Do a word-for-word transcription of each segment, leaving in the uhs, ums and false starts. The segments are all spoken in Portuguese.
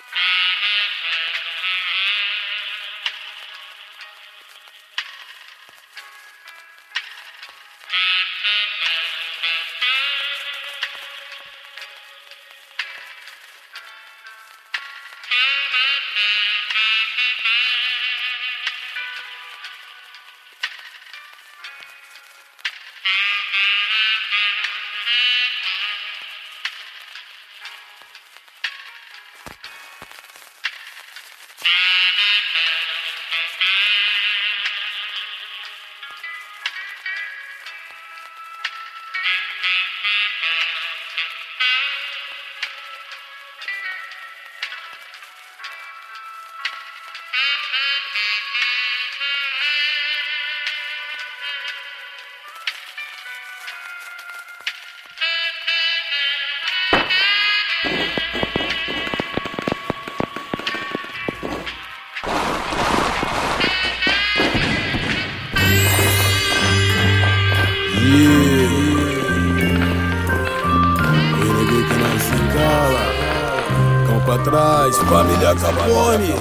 Trás, família Capone.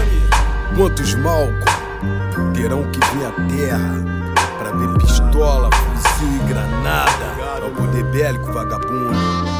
Quantos Malcolm terão que vir à terra pra ver pistola, fuzil e granada? É o poder bélico vagabundo.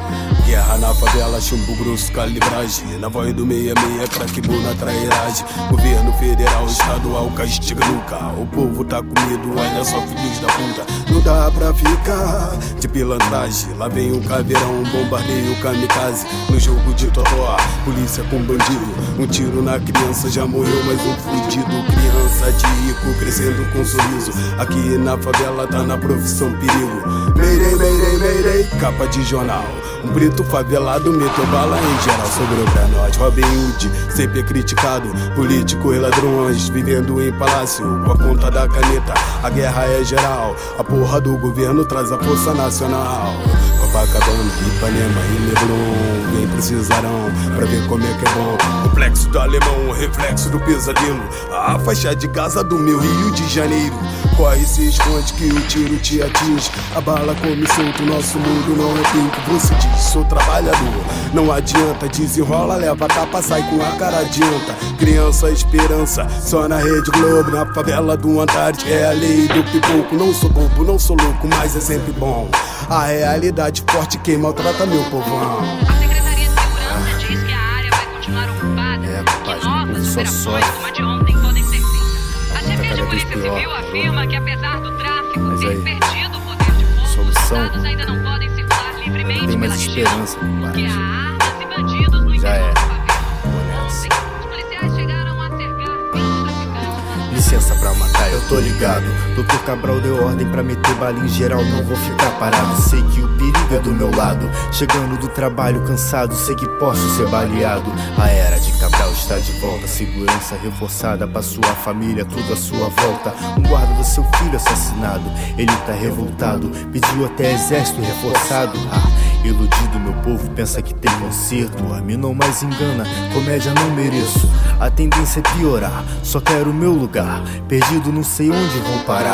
Guerra na favela, chumbo grosso, calibragem. Na voz do meia meia, craquebou na trairagem. Governo federal, estadual, castiga nunca. O povo tá com medo, olha só, filhos da puta. Não dá pra ficar de pilantragem. Lá vem um caveirão, um bombardeio kamikaze. No jogo de totó, polícia com bandido. Um tiro na criança, já morreu mais um fudido. Criança de rico, crescendo com sorriso. Aqui na favela tá na profissão perigo. Meirei, meirei, meirei, capa de jornal. Um preto favelado meteu bala em geral. Sobrou pra nós Robin Hood, sempre criticado. Político e ladrões, vivendo em palácio com a ponta da caneta. A guerra é geral, a porra do governo traz a força nacional. Copacabana, Ipanema e Leblon, nem precisarão pra ver como é que é bom. Complexo do alemão, reflexo do pesadelo. A faixa de casa do meu Rio de Janeiro. Corre, se esconde que o tiro te atinge. A bala come solto, nosso mundo não é pinto. Você diz, sou trabalhador, não adianta. Desenrola, leva tapa, sai com a cara adianta. Criança, esperança, só na Rede Globo. Na favela do Antártico é a lei do pipoco. Não sou bobo, não sou louco, mas é sempre bom. A realidade forte quem maltrata meu povão. A Secretaria de Segurança diz que a área vai continuar ocupada é, e novas operações como a de ontem podem ser feitas. A chefia de Polícia Civil afirma que apesar do tráfico mas ter aí, perdido o poder de fogo, solução, os estados ainda não podem circular livremente tem mais pela esperança, região, porque há armas e bandidos no já interior é. da favela. Ontem, os policiais chegaram a cercar vinte traficantes. Licença pra matar, eu tô ligado. Doutor Cabral deu ordem pra meter bala em geral. Não vou ficar parado, sei que o perigo é do meu lado. Chegando do trabalho cansado, sei que posso ser baleado. A era de Cabral está de volta. Segurança reforçada pra sua família, tudo à sua volta. Um guarda do seu filho assassinado, ele tá revoltado. Pediu até exército reforçado. Ah, iludido meu povo pensa que tem conserto. A mim não mais engana, comédia não mereço. A tendência é piorar, só quero o meu lugar. Perdido não sei onde vou parar.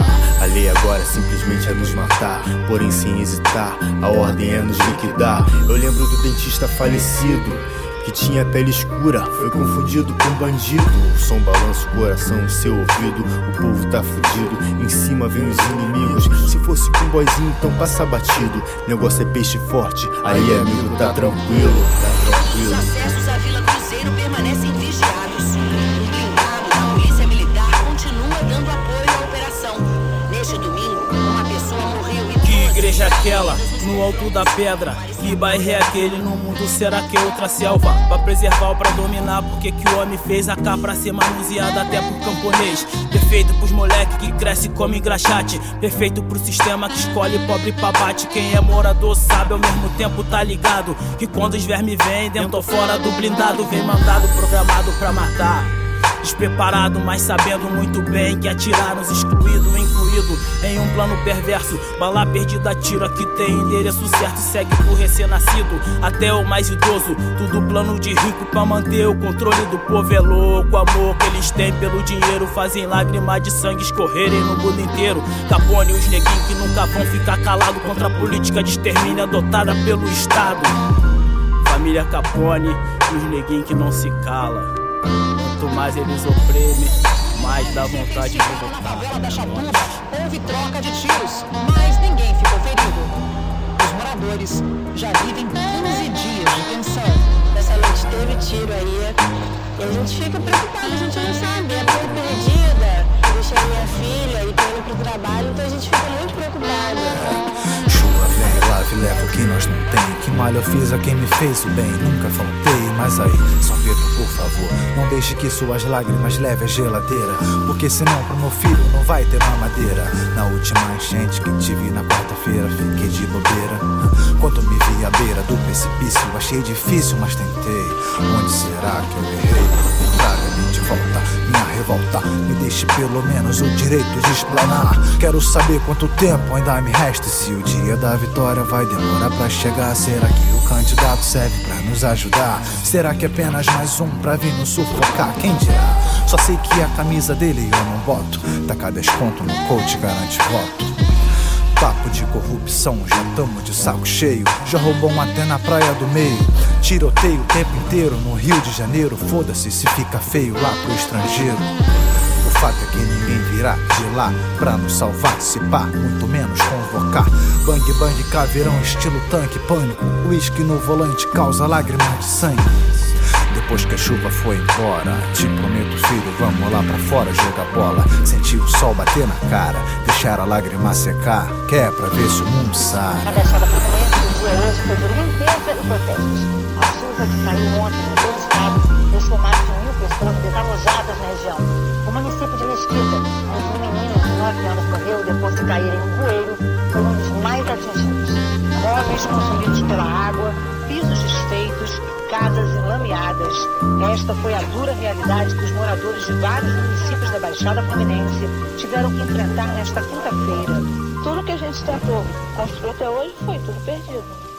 A lei agora simplesmente é nos matar, porém sem hesitar, a ordem é nos liquidar. Eu lembro do dentista falecido, que tinha pele escura, foi confundido com bandido. O som balança o coração no seu ouvido, o povo tá fudido, em cima vem os inimigos. Se fosse com boyzinho então passa batido. Negócio é peixe forte, aí amigo tá tranquilo, tá tranquilo. Os acessos à Vila Cruzeiro permanecem vigiados. Um blindado da polícia militar continua dando apoio à operação. Neste domingo, uma pessoa morreu e que igreja é aquela, no alto da pedra? Que bairro é aquele, no mundo será que é outra selva? Pra preservar ou pra dominar, porque que o homem fez a cá pra ser manuseada até por camponês. Perfeito pros moleque que cresce e come engraxate. Perfeito pro sistema que escolhe pobre pra bate. Quem é morador sabe ao mesmo tempo tá ligado que quando os vermes vêm dentro ou fora do blindado, vem mandado programado pra matar. Despreparado, mas sabendo muito bem que atirar nos excluído, incluído em um plano perverso. Bala perdida, tiro aqui tem endereço certo. Segue pro recém-nascido até o mais idoso. Tudo plano de rico pra manter o controle do povo. É louco o amor que eles têm pelo dinheiro. Fazem lágrimas de sangue escorrerem no mundo inteiro. Capone, os neguinhos que nunca vão ficar calados contra a política de extermínio adotada pelo Estado. Família Capone e os neguinhos que não se cala. Quanto mais eles oprimem, mais dá vontade de voltar. Na favela da Chatuba houve troca de tiros, mas ninguém ficou ferido. Os moradores já vivem quinze dias de tensão. Nessa noite teve tiro aí e a gente fica preocupado, a gente não sabe. É por perdida, eu deixei minha filha e tô indo pro trabalho, então a gente fica muito preocupado. Chuva vem, lave, leva o que nós não tem. Que mal eu fiz a quem me fez o bem, nunca faltei. Mas aí, São Pedro, por favor, não deixe que suas lágrimas leve a geladeira, porque senão pro meu filho não vai ter mamadeira. Na última enchente que tive na quarta-feira, fiquei de bobeira. Quando me vi à beira do precipício, achei difícil, mas tentei. Onde será que eu errei? Traga-me de volta, minha revolta, me deixe pelo menos o direito de explanar. Quero saber quanto tempo ainda me resta, se o dia da vitória vai demorar pra chegar. Será que o candidato serve pra nos ajudar? Será que é apenas mais um pra vir nos sufocar? Quem dirá? Só sei que a camisa dele eu não boto. Tacar desconto no coach garante voto. Papo de corrupção, já tamo de saco cheio. Já roubam até na praia do meio. Tiroteio o tempo inteiro no Rio de Janeiro. Foda-se se fica feio lá pro estrangeiro. O fato é que ninguém virá de lá pra nos salvar, se pá, muito menos convocar. Bang bang caveirão estilo tanque, pânico. Whisky no volante causa lágrimas de sangue. Depois que a chuva foi embora, te prometo, filho, vamos lá pra fora jogar bola. Sentir o sol bater na cara, deixar a lágrima secar, que é pra ver se o mundo sai. Na Baixada Fluminense, o dia hoje foi de limpeza e protestos. A chuva que caiu ontem no todo o estado deixou mais de mil pessoas desalojadas na região. O município de Mesquita, onde um menino de nove anos morreu depois de cair em um bueiro, foi um dos mais atingidos. Móveis consumidos pela água, pisos desfeitos, casas enlameadas. Esta foi a dura realidade que os moradores de vários municípios da Baixada Fluminense tiveram que enfrentar nesta quinta-feira. Tudo que a gente tentou construir até hoje foi tudo perdido.